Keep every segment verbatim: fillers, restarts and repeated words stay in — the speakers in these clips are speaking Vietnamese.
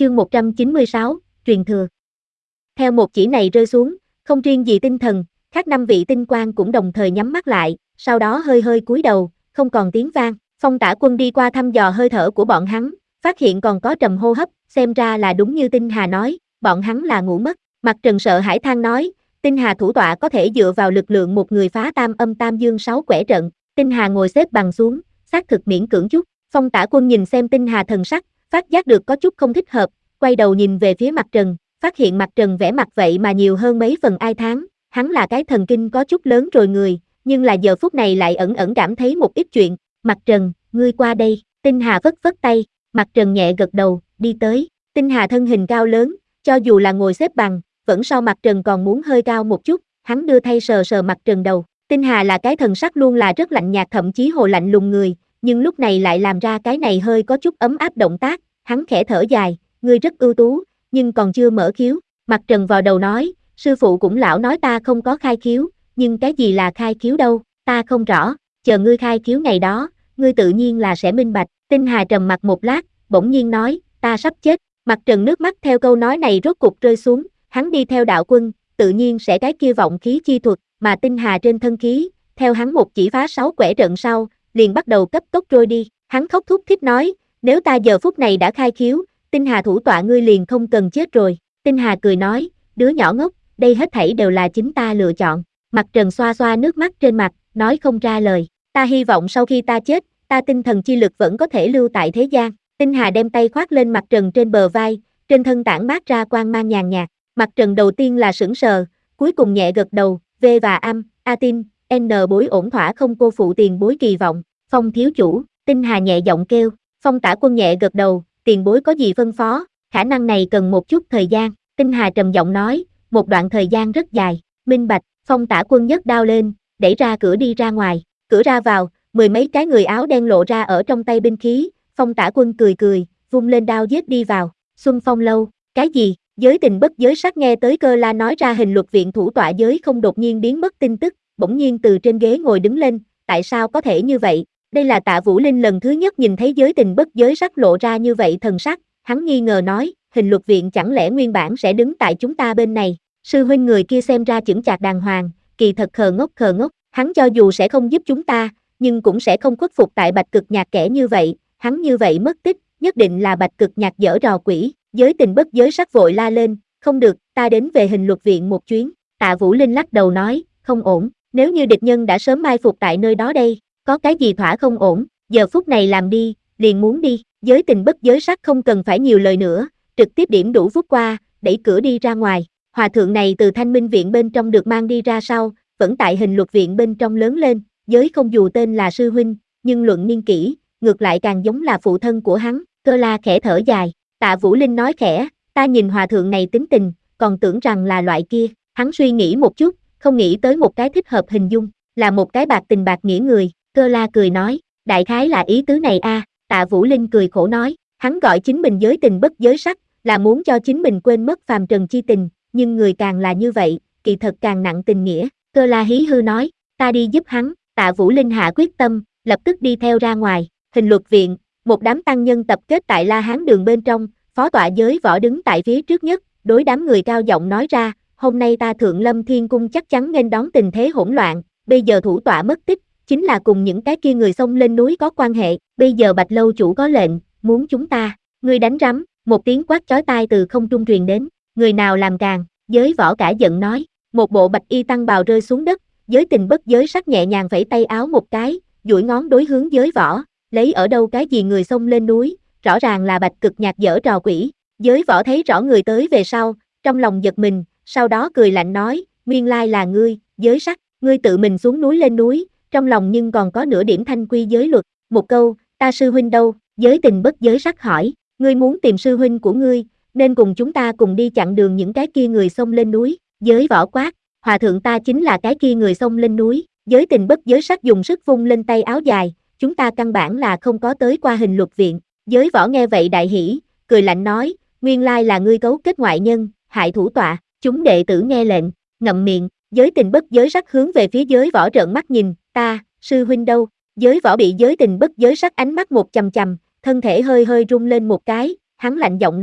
Chương một trăm chín mươi sáu, truyền thừa. Theo một chỉ này rơi xuống, không riêng gì tinh thần, khác năm vị tinh quang cũng đồng thời nhắm mắt lại, sau đó hơi hơi cúi đầu, không còn tiếng vang. Phong Tả Quân đi qua thăm dò hơi thở của bọn hắn, phát hiện còn có trầm hô hấp, xem ra là đúng như Tinh Hà nói, bọn hắn là ngủ mất. Mặt Trần sợ hãi than nói, Tinh Hà thủ tọa có thể dựa vào lực lượng một người phá tam âm tam dương sáu quẻ trận. Tinh Hà ngồi xếp bằng xuống, xác thực miễn cưỡng chút. Phong Tả Quân nhìn xem Tinh Hà thần sắc, phát giác được có chút không thích hợp, quay đầu nhìn về phía Mặt Trần, phát hiện Mặt Trần vẻ mặt vậy mà nhiều hơn mấy phần ai thán, hắn là cái thần kinh có chút lớn rồi người, nhưng là giờ phút này lại ẩn ẩn cảm thấy một ít chuyện. Mặt Trần, ngươi qua đây. Tinh Hà vất vất tay, Mặt Trần nhẹ gật đầu, đi tới. Tinh Hà thân hình cao lớn, cho dù là ngồi xếp bằng, vẫn so Mặt Trần còn muốn hơi cao một chút, hắn đưa tay sờ sờ Mặt Trần đầu. Tinh Hà là cái thần sắc luôn là rất lạnh nhạt thậm chí hồ lạnh lùng người, nhưng lúc này lại làm ra cái này hơi có chút ấm áp động tác, hắn khẽ thở dài, ngươi rất ưu tú, nhưng còn chưa mở khiếu. Mặt Trần vào đầu nói, sư phụ cũng lão nói ta không có khai khiếu, nhưng cái gì là khai khiếu đâu, ta không rõ, chờ ngươi khai khiếu ngày đó, ngươi tự nhiên là sẽ minh bạch. Tinh Hà trầm mặt một lát, bỗng nhiên nói, ta sắp chết. Mặt Trần nước mắt theo câu nói này rốt cục rơi xuống, hắn đi theo đạo quân, tự nhiên sẽ cái kia vọng khí chi thuật, mà Tinh Hà trên thân khí, theo hắn một chỉ phá sáu quẻ trận sau, liền bắt đầu cấp tốc trôi đi. Hắn khóc thút thít nói, nếu ta giờ phút này đã khai khiếu, Tinh Hà thủ tọa ngươi liền không cần chết rồi. Tinh Hà cười nói, đứa nhỏ ngốc, đây hết thảy đều là chính ta lựa chọn. Mặt Trần xoa xoa nước mắt trên mặt, nói không ra lời. Ta hy vọng sau khi ta chết, ta tinh thần chi lực vẫn có thể lưu tại thế gian. Tinh Hà đem tay khoác lên Mặt Trần trên bờ vai, trên thân tản mát ra quang mang nhàn nhạt. Mặt Trần đầu tiên là sững sờ, cuối cùng nhẹ gật đầu, V và âm, A tin, N bối ổn thỏa không cô phụ tiền bối kỳ vọng. Phong thiếu chủ, Tinh Hà nhẹ giọng kêu. Phong Tả Quân nhẹ gật đầu, tiền bối có gì phân phó, khả năng này cần một chút thời gian. Tinh Hà trầm giọng nói, một đoạn thời gian rất dài. Minh bạch. Phong Tả Quân nhấc đao lên, đẩy ra cửa đi ra ngoài. Cửa ra vào, mười mấy cái người áo đen lộ ra ở trong tay binh khí. Phong Tả Quân cười cười, vung lên đao giết đi vào. Xuân Phong lâu, cái gì? Giới tình bất giới sắc nghe tới Cơ La nói ra hình luật viện thủ tọa giới không đột nhiên biến mất tin tức, bỗng nhiên từ trên ghế ngồi đứng lên, tại sao có thể như vậy? Đây là Tạ Vũ Linh lần thứ nhất nhìn thấy giới tình bất giới sắc lộ ra như vậy thần sắc, hắn nghi ngờ nói, hình luật viện chẳng lẽ nguyên bản sẽ đứng tại chúng ta bên này? Sư huynh người kia xem ra chững chạc đàng hoàng, kỳ thật khờ ngốc khờ ngốc, hắn cho dù sẽ không giúp chúng ta, nhưng cũng sẽ không khuất phục tại Bạch Cực Nhạc kẻ như vậy, hắn như vậy mất tích, nhất định là Bạch Cực Nhạc giở trò quỷ. Giới tình bất giới sắc vội la lên, không được, ta đến về hình luật viện một chuyến. Tạ Vũ Linh lắc đầu nói, không ổn, nếu như địch nhân đã sớm mai phục tại nơi đó đây, có cái gì thỏa không ổn, giờ phút này làm đi, liền muốn đi. Giới tình bất giới sắc không cần phải nhiều lời nữa, trực tiếp điểm đủ vút qua, đẩy cửa đi ra ngoài. Hòa thượng này từ Thanh Minh viện bên trong được mang đi ra sau, vẫn tại hình luật viện bên trong lớn lên, giới không dù tên là sư huynh, nhưng luận niên kỷ, ngược lại càng giống là phụ thân của hắn. Cơ La khẽ thở dài, Tạ Vũ Linh nói khẽ, ta nhìn hòa thượng này tính tình, còn tưởng rằng là loại kia. Hắn suy nghĩ một chút, không nghĩ tới một cái thích hợp hình dung, là một cái bạc tình bạc nghĩa người. Cơ La cười nói, đại khái là ý tứ này a. Tạ Vũ Linh cười khổ nói, hắn gọi chính mình giới tình bất giới sắc, là muốn cho chính mình quên mất phàm trần chi tình, nhưng người càng là như vậy, kỳ thật càng nặng tình nghĩa. Cơ La hí hư nói, ta đi giúp hắn. Tạ Vũ Linh hạ quyết tâm, lập tức đi theo ra ngoài. Hình luật viện, một đám tăng nhân tập kết tại La Hán đường bên trong, phó tọa giới võ đứng tại phía trước nhất, đối đám người cao giọng nói ra, hôm nay ta Thượng Lâm Thiên Cung chắc chắn nên đón tình thế hỗn loạn, bây giờ thủ tọa mất tích, chính là cùng những cái kia người xông lên núi có quan hệ, bây giờ Bạch Lâu chủ có lệnh, muốn chúng ta, ngươi đánh rắm, một tiếng quát chói tai từ không trung truyền đến, người nào làm càng, giới võ cả giận nói, một bộ bạch y tăng bào rơi xuống đất, giới tình bất giới sắc nhẹ nhàng vẫy tay áo một cái, duỗi ngón đối hướng giới võ, lấy ở đâu cái gì người xông lên núi, rõ ràng là Bạch Cực Nhạc giở trò quỷ. Giới võ thấy rõ người tới về sau, trong lòng giật mình, sau đó cười lạnh nói, nguyên lai là ngươi, giới sắc, ngươi tự mình xuống núi lên núi, trong lòng nhưng còn có nửa điểm thanh quy giới luật. Một câu, ta sư huynh đâu? Giới tình bất giới sắc hỏi, ngươi muốn tìm sư huynh của ngươi, nên cùng chúng ta cùng đi chặn đường những cái kia người xông lên núi. Giới võ quát, hòa thượng ta chính là cái kia người xông lên núi. Giới tình bất giới sắc dùng sức vung lên tay áo dài, chúng ta căn bản là không có tới qua hình luật viện. Giới võ nghe vậy đại hỉ, cười lạnh nói, nguyên lai là ngươi cấu kết ngoại nhân, hại thủ tọa. Chúng đệ tử nghe lệnh, ngậm miệng. Giới tình bất giới sắc hướng về phía giới võ trợn mắt nhìn, ta, sư huynh đâu? Giới võ bị giới tình bất giới sắc ánh mắt một chằm chằm, thân thể hơi hơi rung lên một cái, hắn lạnh giọng nói,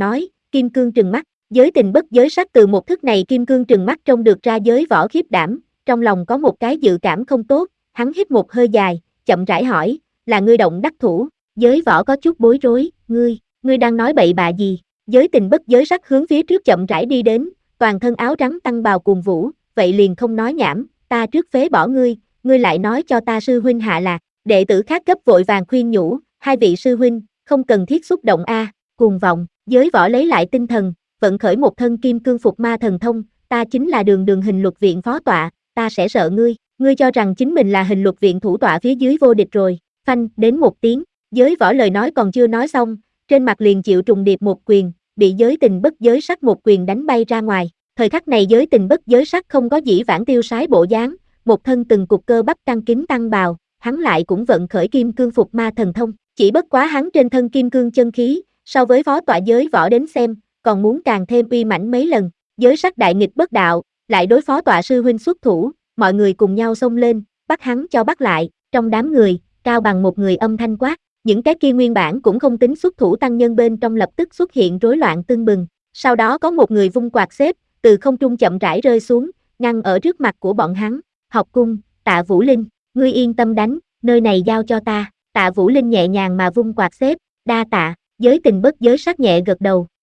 kim cương trừng mắt, giới tình bất giới sắc từ một thức này kim cương trừng mắt trông được ra giới võ khiếp đảm, trong lòng có một cái dự cảm không tốt, hắn hít một hơi dài, chậm rãi hỏi, là ngươi động đắc thủ, giới võ có chút bối rối, ngươi, ngươi đang nói bậy bạ gì, giới tình bất giới sắc hướng phía trước chậm rãi đi đến, toàn thân áo trắng tăng bào cuồng vũ, vậy liền không nói nhảm, ta trước phế bỏ ngươi, ngươi lại nói cho ta sư huynh hạ lạc, đệ tử khác cấp vội vàng khuyên nhủ, hai vị sư huynh, không cần thiết xúc động a, à, cuồng vọng, giới võ lấy lại tinh thần, vận khởi một thân kim cương phục ma thần thông, ta chính là đường đường hình luật viện phó tọa, ta sẽ sợ ngươi, ngươi cho rằng chính mình là hình luật viện thủ tọa phía dưới vô địch rồi, phanh, đến một tiếng, giới võ lời nói còn chưa nói xong, trên mặt liền chịu trùng điệp một quyền, bị giới tình bất giới sắc một quyền đánh bay ra ngoài, thời khắc này giới tình bất giới sắc không có dĩ vãng tiêu sái bộ dáng, một thân từng cục cơ bắp tăng kính tăng bào, hắn lại cũng vận khởi kim cương phục ma thần thông, chỉ bất quá hắn trên thân kim cương chân khí, so với phó tọa giới võ đến xem, còn muốn càng thêm uy mãnh mấy lần, giới sắc đại nghịch bất đạo, lại đối phó tọa sư huynh xuất thủ, mọi người cùng nhau xông lên, bắt hắn cho bắt lại, trong đám người, cao bằng một người âm thanh quát, những cái kia nguyên bản cũng không tính xuất thủ tăng nhân bên trong lập tức xuất hiện rối loạn tưng bừng, sau đó có một người vung quạt xếp, từ không trung chậm rãi rơi xuống, ngăn ở trước mặt của bọn hắn, học cung, Tạ Vũ Linh, ngươi yên tâm đánh, nơi này giao cho ta, Tạ Vũ Linh nhẹ nhàng mà vung quạt xếp, đa tạ, giới tình bất giới sắc nhẹ gật đầu,